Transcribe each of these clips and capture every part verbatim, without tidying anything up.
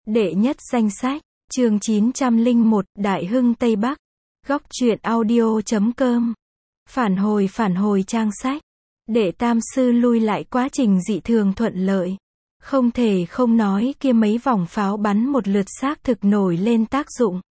Đệ nhất danh sách, chương chín trăm lẻ một, Đại Hưng Tây Bắc. Góc truyện audio chấm com. Phản hồi phản hồi trang sách. Đệ tam sư lui lại quá trình dị thường thuận lợi. Không thể không nói kia mấy vòng pháo bắn một lượt xác thực nổi lên tác dụng.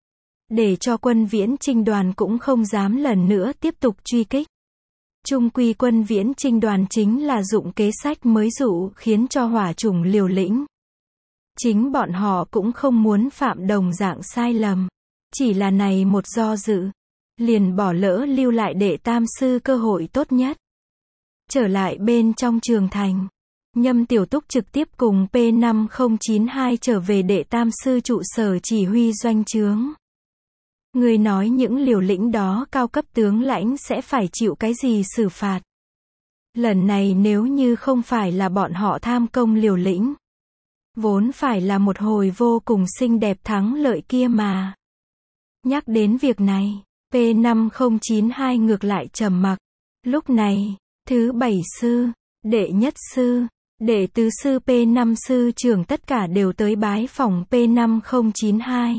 Để cho quân viễn chinh đoàn cũng không dám lần nữa tiếp tục truy kích. Trung quy quân viễn chinh đoàn chính là dụng kế sách mới dụ khiến cho hỏa chủng liều lĩnh. Chính bọn họ cũng không muốn phạm đồng dạng sai lầm. Chỉ là này một do dự. Liền bỏ lỡ lưu lại đệ tam sư cơ hội tốt nhất. Trở lại bên trong trường thành. Nhâm Tiểu Túc trực tiếp cùng P năm không chín hai trở về đệ tam sư trụ sở chỉ huy doanh trướng. Người nói những liều lĩnh đó cao cấp tướng lãnh sẽ phải chịu cái gì xử phạt. Lần này nếu như không phải là bọn họ tham công liều lĩnh. Vốn phải là một hồi vô cùng xinh đẹp thắng lợi kia mà. Nhắc đến việc này, P năm không chín hai ngược lại trầm mặc. Lúc này, thứ bảy sư, đệ nhất sư, đệ tứ sư P năm sư trưởng tất cả đều tới bái phòng P năm không chín hai.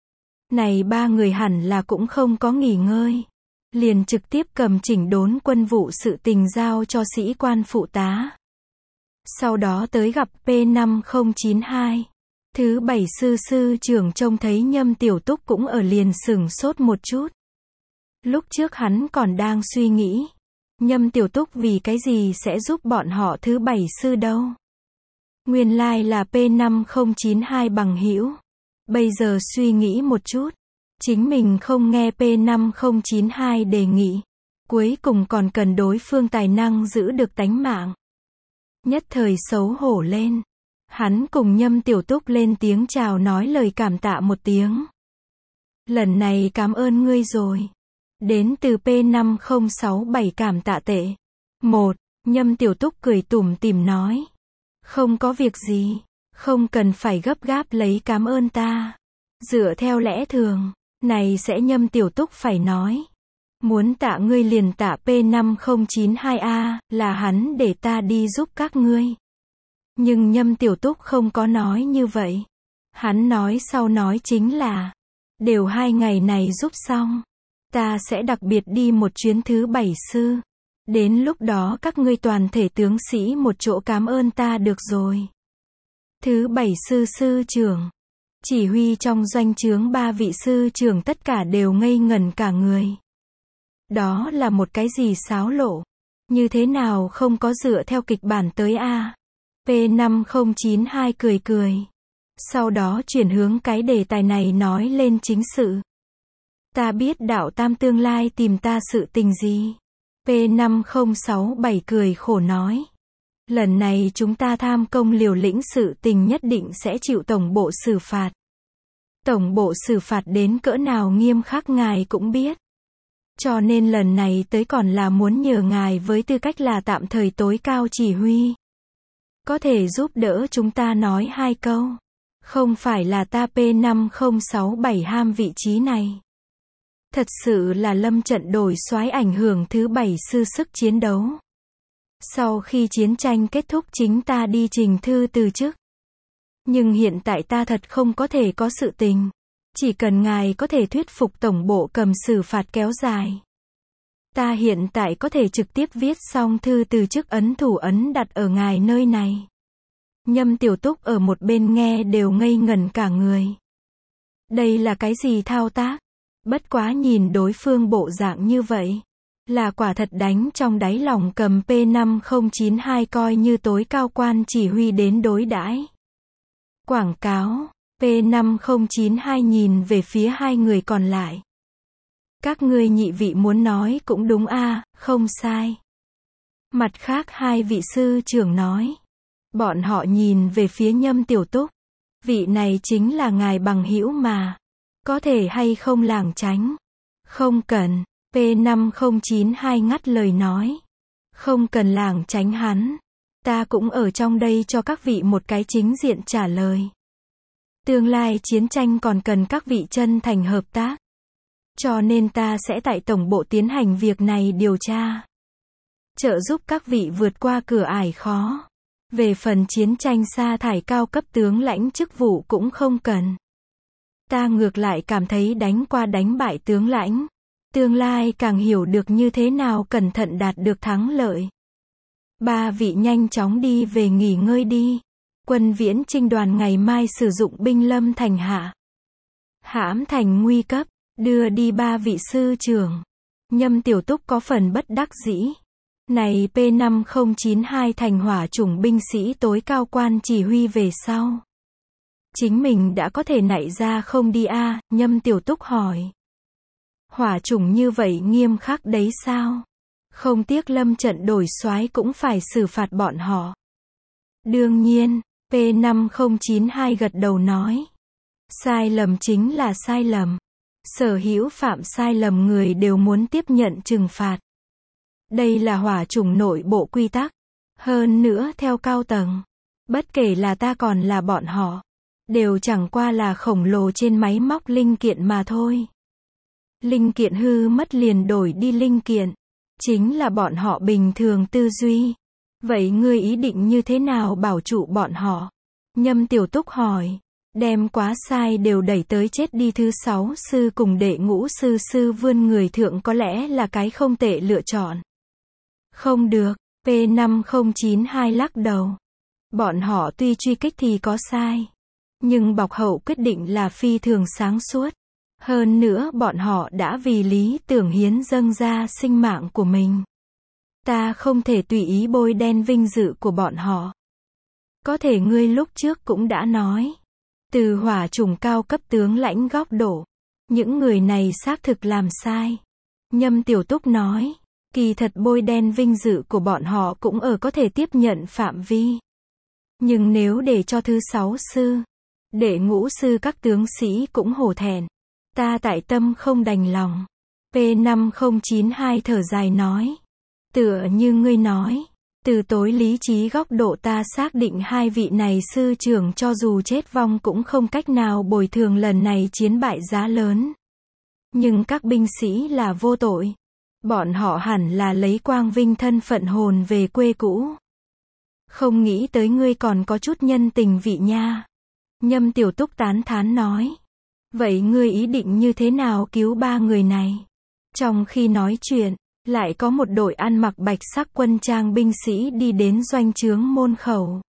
Này ba người hẳn là cũng không có nghỉ ngơi. Liền trực tiếp cầm chỉnh đốn quân vụ sự tình giao cho sĩ quan phụ tá. Sau đó tới gặp P năm không chín hai. Thứ bảy sư sư trưởng trông thấy Nhâm Tiểu Túc cũng ở liền sửng sốt một chút. Lúc trước hắn còn đang suy nghĩ. Nhâm Tiểu Túc vì cái gì sẽ giúp bọn họ thứ bảy sư đâu. Nguyên lai là P năm không chín hai bằng hữu. Bây giờ suy nghĩ một chút. Chính mình không nghe P năm không chín hai đề nghị. Cuối cùng còn cần đối phương tài năng giữ được tánh mạng. Nhất thời xấu hổ lên. Hắn cùng Nhâm Tiểu Túc lên tiếng chào nói lời cảm tạ một tiếng. Lần này cảm ơn ngươi rồi. Đến từ P năm không sáu bảy cảm tạ tệ. Một, Nhâm Tiểu Túc cười tủm tỉm nói. Không có việc gì. Không cần phải gấp gáp lấy cảm ơn ta. Dựa theo lẽ thường, này sẽ Nhâm Tiểu Túc phải nói. Muốn tạ ngươi liền tạ P năm không chín hai a, là hắn để ta đi giúp các ngươi. Nhưng Nhâm Tiểu Túc không có nói như vậy. Hắn nói sau nói chính là, đều hai ngày này giúp xong, ta sẽ đặc biệt đi một chuyến thứ bảy sư. Đến lúc đó các ngươi toàn thể tướng sĩ một chỗ cảm ơn ta được rồi. Thứ bảy sư sư trưởng, chỉ huy trong doanh trướng ba vị sư trưởng tất cả đều ngây ngẩn cả người. Đó là một cái gì xáo lộ? Như thế nào không có dựa theo kịch bản tới a? P năm không chín hai cười cười. Sau đó chuyển hướng cái đề tài này nói lên chính sự. Ta biết đạo tam tương lai tìm ta sự tình gì? P năm không sáu bảy cười khổ nói. Lần này chúng ta tham công liều lĩnh sự tình nhất định sẽ chịu tổng bộ xử phạt. Tổng bộ xử phạt đến cỡ nào nghiêm khắc ngài cũng biết. Cho nên lần này tới còn là muốn nhờ ngài với tư cách là tạm thời tối cao chỉ huy. Có thể giúp đỡ chúng ta nói hai câu. Không phải là ta P năm không sáu bảy ham vị trí này. Thật sự là lâm trận đổi soái ảnh hưởng thứ bảy sư sức chiến đấu. Sau khi chiến tranh kết thúc chính ta đi trình thư từ chức. Nhưng hiện tại ta thật không có thể có sự tình. Chỉ cần ngài có thể thuyết phục tổng bộ cầm xử phạt kéo dài. Ta hiện tại có thể trực tiếp viết xong thư từ chức ấn thủ ấn đặt ở ngài nơi này. Nhâm Tiểu Túc ở một bên nghe đều ngây ngẩn cả người. Đây là cái gì thao tác? Bất quá nhìn đối phương bộ dạng như vậy. Là quả thật đánh trong đáy lòng cầm P năm không chín hai coi như tối cao quan chỉ huy đến đối đãi. Quảng cáo. P năm không chín hai nhìn về phía hai người còn lại. Các ngươi nhị vị muốn nói cũng đúng a, không sai. Mặt khác hai vị sư trưởng nói. Bọn họ nhìn về phía Nhâm Tiểu Túc. Vị này chính là ngài bằng hữu mà. Có thể hay không lảng tránh? Không cần. P năm không chín hai ngắt lời nói. Không cần lảng tránh hắn. Ta cũng ở trong đây cho các vị một cái chính diện trả lời. Tương lai chiến tranh còn cần các vị chân thành hợp tác. Cho nên ta sẽ tại tổng bộ tiến hành việc này điều tra. Trợ giúp các vị vượt qua cửa ải khó. Về phần chiến tranh sa thải cao cấp tướng lãnh chức vụ cũng không cần. Ta ngược lại cảm thấy đánh qua đánh bại tướng lãnh, tương lai càng hiểu được như thế nào cẩn thận đạt được thắng lợi. Ba vị nhanh chóng đi về nghỉ ngơi đi. Quân viễn trinh đoàn ngày mai sử dụng binh lâm thành hạ. Hãm thành nguy cấp, đưa đi ba vị sư trưởng. Nhâm Tiểu Túc có phần bất đắc dĩ. Này P năm không chín hai thành hỏa chủng binh sĩ tối cao quan chỉ huy về sau. Chính mình đã có thể nảy ra không đi a à, Nhâm Tiểu Túc hỏi. Hỏa chủng như vậy nghiêm khắc đấy sao? Không tiếc lâm trận đổi soái cũng phải xử phạt bọn họ. Đương nhiên, P năm không chín hai gật đầu nói. Sai lầm chính là sai lầm. Sở hữu phạm sai lầm người đều muốn tiếp nhận trừng phạt. Đây là hỏa chủng nội bộ quy tắc. Hơn nữa theo cao tầng. Bất kể là ta còn là bọn họ. Đều chẳng qua là khổng lồ trên máy móc linh kiện mà thôi. Linh kiện hư mất liền đổi đi linh kiện. Chính là bọn họ bình thường tư duy. Vậy ngươi ý định như thế nào bảo trụ bọn họ? Nhâm Tiểu Túc hỏi. Đem quá sai đều đẩy tới chết đi. Thứ sáu sư cùng đệ ngũ sư sư vươn người thượng có lẽ là cái không tệ lựa chọn. Không được, P năm không chín hai lắc đầu. Bọn họ tuy truy kích thì có sai. Nhưng bọc hậu quyết định là phi thường sáng suốt. Hơn nữa bọn họ đã vì lý tưởng hiến dâng ra sinh mạng của mình. Ta không thể tùy ý bôi đen vinh dự của bọn họ. Có thể ngươi lúc trước cũng đã nói. Từ hỏa chủng cao cấp tướng lãnh góc độ. Những người này xác thực làm sai. Nhâm Tiểu Túc nói. Kỳ thật bôi đen vinh dự của bọn họ cũng ở có thể tiếp nhận phạm vi. Nhưng nếu để cho thứ sáu sư, đệ ngũ sư các tướng sĩ cũng hổ thẹn. Ta tại tâm không đành lòng. P năm không chín hai thở dài nói. Tựa như ngươi nói. Từ tối lý trí góc độ ta xác định hai vị này sư trưởng cho dù chết vong cũng không cách nào bồi thường lần này chiến bại giá lớn. Nhưng các binh sĩ là vô tội. Bọn họ hẳn là lấy quang vinh thân phận hồn về quê cũ. Không nghĩ tới ngươi còn có chút nhân tình vị nha. Nhâm Tiểu Túc tán thán nói. Vậy ngươi ý định như thế nào cứu ba người này? Trong khi nói chuyện, lại có một đội ăn mặc bạch sắc quân trang binh sĩ đi đến doanh trướng môn khẩu.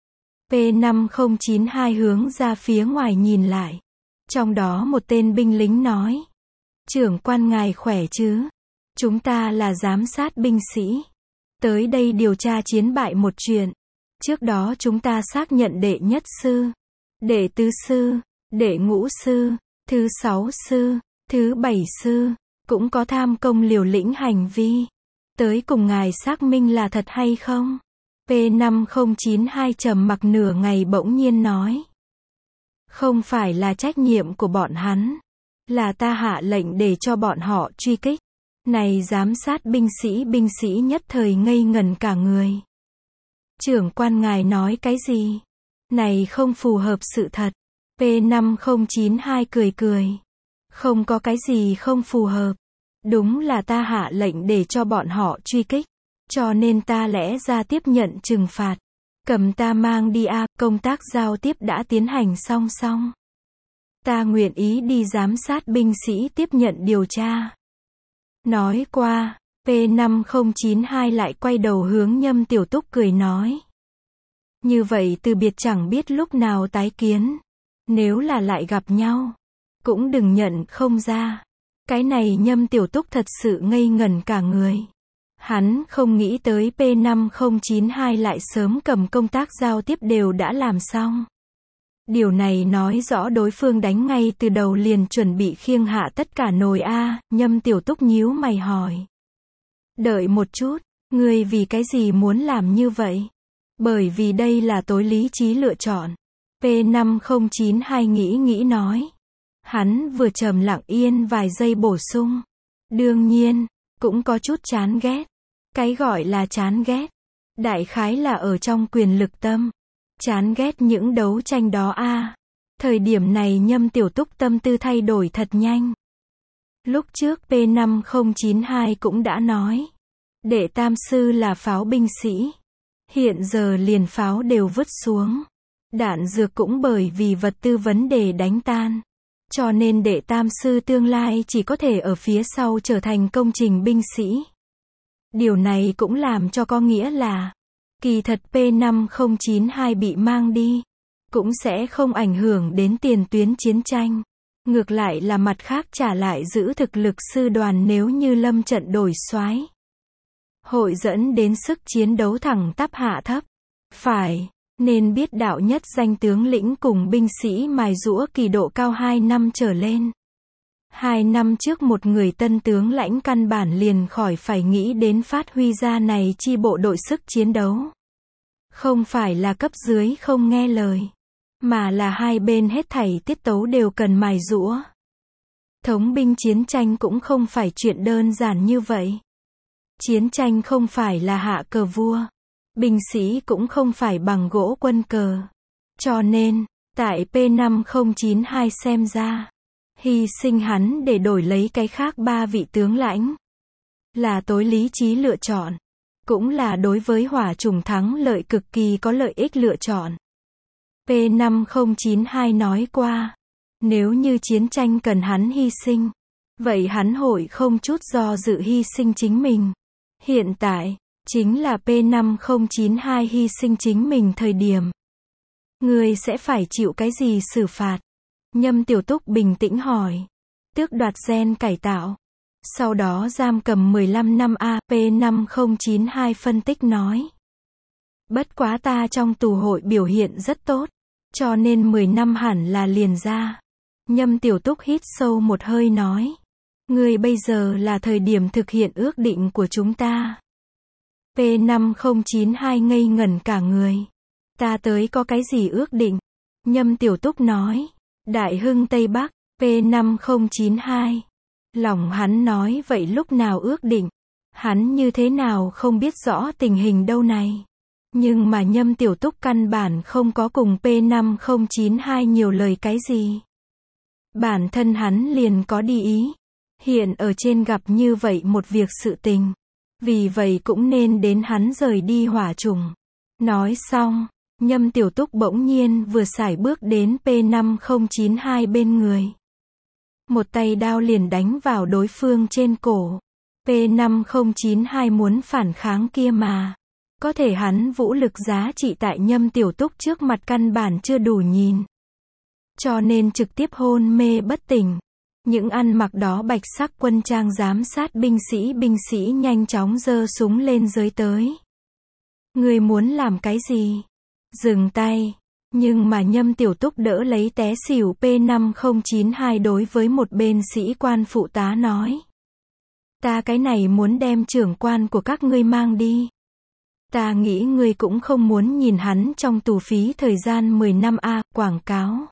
P năm không chín hai hướng ra phía ngoài nhìn lại. Trong đó một tên binh lính nói. Trưởng quan ngài khỏe chứ? Chúng ta là giám sát binh sĩ. Tới đây điều tra chiến bại một chuyện. Trước đó chúng ta xác nhận đệ nhất sư, đệ tứ sư, đệ ngũ sư, thứ sáu sư, thứ bảy sư, cũng có tham công liều lĩnh hành vi. Tới cùng ngài xác minh là thật hay không? P năm không chín hai trầm mặc nửa ngày bỗng nhiên nói. Không phải là trách nhiệm của bọn hắn. Là ta hạ lệnh để cho bọn họ truy kích. Này giám sát binh sĩ binh sĩ nhất thời ngây ngẩn cả người. Trưởng quan ngài nói cái gì? Này không phù hợp sự thật. P năm không chín hai cười cười. Không có cái gì không phù hợp. Đúng là ta hạ lệnh để cho bọn họ truy kích. Cho nên ta lẽ ra tiếp nhận trừng phạt. Cầm ta mang đi a, công tác giao tiếp đã tiến hành song song. Ta nguyện ý đi giám sát binh sĩ tiếp nhận điều tra. Nói qua, P năm không chín hai lại quay đầu hướng Nhâm Tiểu Túc cười nói. Như vậy từ biệt chẳng biết lúc nào tái kiến. Nếu là lại gặp nhau, cũng đừng nhận không ra. Cái này Nhâm Tiểu Túc thật sự ngây ngẩn cả người. Hắn không nghĩ tới P năm không chín hai lại sớm cầm công tác giao tiếp đều đã làm xong. Điều này nói rõ đối phương đánh ngay từ đầu liền chuẩn bị khiêng hạ tất cả nồi a. Nhâm Tiểu Túc nhíu mày hỏi. Đợi một chút, ngươi vì cái gì muốn làm như vậy? Bởi vì đây là tối lý trí lựa chọn. P năm không chín hai nghĩ nghĩ nói. Hắn vừa trầm lặng yên vài giây bổ sung. Đương nhiên, cũng có chút chán ghét. Cái gọi là chán ghét, đại khái là ở trong quyền lực tâm. Chán ghét những đấu tranh đó a. À. Thời điểm này Nhâm Tiểu Túc tâm tư thay đổi thật nhanh. Lúc trước P năm không chín hai cũng đã nói. Đệ tam sư là pháo binh sĩ. Hiện giờ liền pháo đều vứt xuống. Đạn dược cũng bởi vì vật tư vấn đề đánh tan. Cho nên đệ tam sư tương lai chỉ có thể ở phía sau trở thành công trình binh sĩ. Điều này cũng làm cho có nghĩa là, kỳ thật P năm không chín hai bị mang đi, cũng sẽ không ảnh hưởng đến tiền tuyến chiến tranh. Ngược lại là mặt khác trả lại giữ thực lực sư đoàn nếu như lâm trận đổi soái, hội dẫn đến sức chiến đấu thẳng tắp hạ thấp. Phải, nên biết đạo nhất danh tướng lĩnh cùng binh sĩ mài giũa kỳ độ cao hai năm trở lên. Hai năm trước một người tân tướng lãnh căn bản liền khỏi phải nghĩ đến phát huy ra này chi bộ đội sức chiến đấu. Không phải là cấp dưới không nghe lời, mà là hai bên hết thảy tiết tấu đều cần mài giũa. Thống binh chiến tranh cũng không phải chuyện đơn giản như vậy. Chiến tranh không phải là hạ cờ vua, binh sĩ cũng không phải bằng gỗ quân cờ. Cho nên, tại P năm không chín hai xem ra, hy sinh hắn để đổi lấy cái khác ba vị tướng lãnh, là tối lý trí lựa chọn, cũng là đối với hỏa chủng thắng lợi cực kỳ có lợi ích lựa chọn. P năm không chín hai nói qua, nếu như chiến tranh cần hắn hy sinh, vậy hắn hội không chút do dự hy sinh chính mình. Hiện tại, chính là P năm không chín hai hy sinh chính mình thời điểm. Người sẽ phải chịu cái gì xử phạt? Nhâm Tiểu Túc bình tĩnh hỏi. Tước đoạt gen cải tạo. Sau đó giam cầm mười lăm năm a. P năm không chín hai phân tích nói. Bất quá ta trong tù hội biểu hiện rất tốt, cho nên mười năm hẳn là liền ra. Nhâm Tiểu Túc hít sâu một hơi nói. Người bây giờ là thời điểm thực hiện ước định của chúng ta. P năm không chín hai ngây ngẩn cả người. Ta tới có cái gì ước định? Nhâm Tiểu Túc nói. Đại hưng Tây Bắc, P năm không chín hai. Lòng hắn nói vậy lúc nào ước định? Hắn như thế nào không biết rõ tình hình đâu này? Nhưng mà Nhâm Tiểu Túc căn bản không có cùng P năm không chín hai nhiều lời cái gì. Bản thân hắn liền có đi ý. Hiện ở trên gặp như vậy một việc sự tình. Vì vậy cũng nên đến hắn rời đi hỏa chủng. Nói xong, Nhâm Tiểu Túc bỗng nhiên vừa sải bước đến P năm không chín hai bên người. Một tay đao liền đánh vào đối phương trên cổ. P năm không chín hai muốn phản kháng kia mà. Có thể hắn vũ lực giá trị tại Nhâm Tiểu Túc trước mặt căn bản chưa đủ nhìn. Cho nên trực tiếp hôn mê bất tỉnh. Những ăn mặc đó bạch sắc quân trang giám sát binh sĩ binh sĩ nhanh chóng giơ súng lên giới tới. Người muốn làm cái gì? Dừng tay. Nhưng mà Nhâm Tiểu Túc đỡ lấy té xỉu P năm không chín hai đối với một bên sĩ quan phụ tá nói. Ta cái này muốn đem trưởng quan của các ngươi mang đi. Ta nghĩ ngươi cũng không muốn nhìn hắn trong tù phí thời gian mười năm a. Quảng cáo.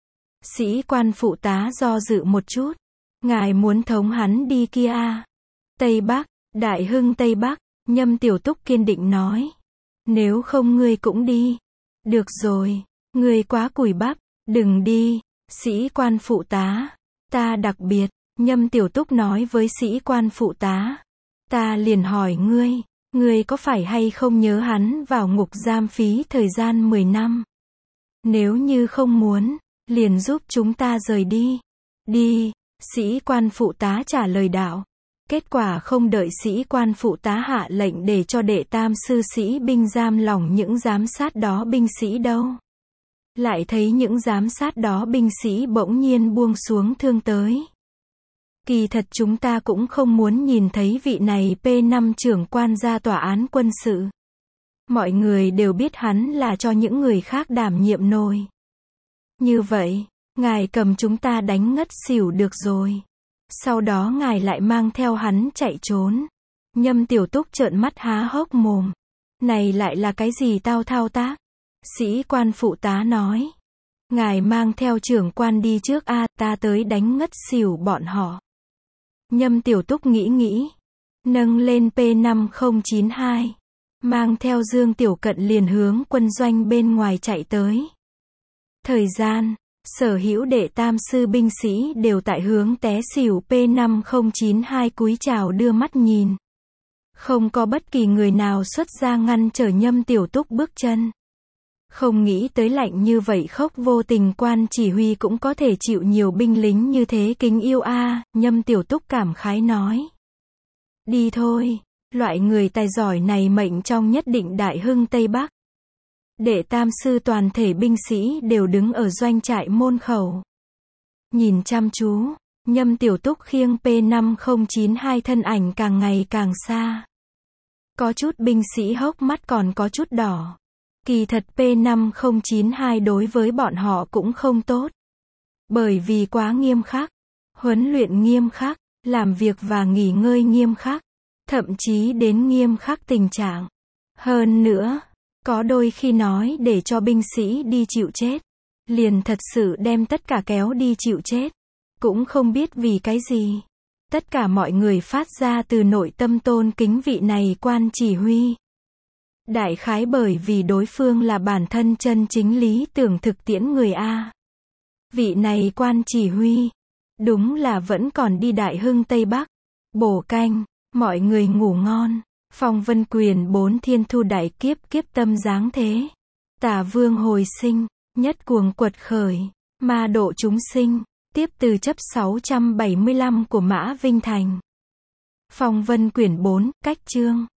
Sĩ quan phụ tá do dự một chút. Ngài muốn thống hắn đi kia a. Tây Bắc, Đại Hưng Tây Bắc, Nhâm Tiểu Túc kiên định nói. Nếu không ngươi cũng đi. Được rồi, ngươi quá cùi bắp, đừng đi. Sĩ quan phụ tá. Ta đặc biệt, Nhâm Tiểu Túc nói với sĩ quan phụ tá. Ta liền hỏi ngươi, ngươi có phải hay không nhớ hắn vào ngục giam phí thời gian mười năm? Nếu như không muốn, liền giúp chúng ta rời đi. Đi, sĩ quan phụ tá trả lời đạo. Kết quả không đợi sĩ quan phụ tá hạ lệnh để cho đệ tam sư sĩ binh giam lỏng những giám sát đó binh sĩ đâu. Lại thấy những giám sát đó binh sĩ bỗng nhiên buông xuống thương tới. Kỳ thật chúng ta cũng không muốn nhìn thấy vị này P năm trưởng quan ra tòa án quân sự. Mọi người đều biết hắn là cho những người khác đảm nhiệm nồi. Như vậy, ngài cầm chúng ta đánh ngất xỉu được rồi. Sau đó ngài lại mang theo hắn chạy trốn. Nhâm Tiểu Túc trợn mắt há hốc mồm. Này lại là cái gì tao thao tác? Sĩ quan phụ tá nói. Ngài mang theo trưởng quan đi trước a, ta tới đánh ngất xỉu bọn họ. Nhâm Tiểu Túc nghĩ nghĩ. Nâng lên P năm không chín hai. Mang theo Dương Tiểu Cận liền hướng quân doanh bên ngoài chạy tới. Thời gian, sở hữu đệ tam sư binh sĩ đều tại hướng té xỉu P năm không chín hai cúi chào đưa mắt nhìn. Không có bất kỳ người nào xuất ra ngăn trở Nhâm Tiểu Túc bước chân. Không nghĩ tới lạnh như vậy khốc vô tình quan chỉ huy cũng có thể chịu nhiều binh lính như thế kính yêu a, Nhâm Tiểu Túc cảm khái nói. Đi thôi, loại người tài giỏi này mệnh trong nhất định đại hưng Tây Bắc. Đệ tam sư toàn thể binh sĩ đều đứng ở doanh trại môn khẩu. Nhìn chăm chú, Nhâm Tiểu Túc khiêng P năm không chín hai thân ảnh càng ngày càng xa. Có chút binh sĩ hốc mắt còn có chút đỏ. Kỳ thật P năm không chín hai đối với bọn họ cũng không tốt. Bởi vì quá nghiêm khắc, huấn luyện nghiêm khắc, làm việc và nghỉ ngơi nghiêm khắc, thậm chí đến nghiêm khắc tình trạng. Hơn nữa, có đôi khi nói để cho binh sĩ đi chịu chết, liền thật sự đem tất cả kéo đi chịu chết. Cũng không biết vì cái gì. Tất cả mọi người phát ra từ nội tâm tôn kính vị này quan chỉ huy. Đại khái bởi vì đối phương là bản thân chân chính lý tưởng thực tiễn người A. Vị này quan chỉ huy, đúng là vẫn còn đi đại hưng Tây Bắc. Bổ canh, mọi người ngủ ngon. Phong vân quyền bốn thiên thu đại kiếp kiếp tâm giáng thế. Tả vương hồi sinh, nhất cuồng quật khởi, ma độ chúng sinh. Tiếp từ chấp sáu trăm bảy mươi lăm của Mã Vinh Thành. Phong vân quyển bốn, cách chương.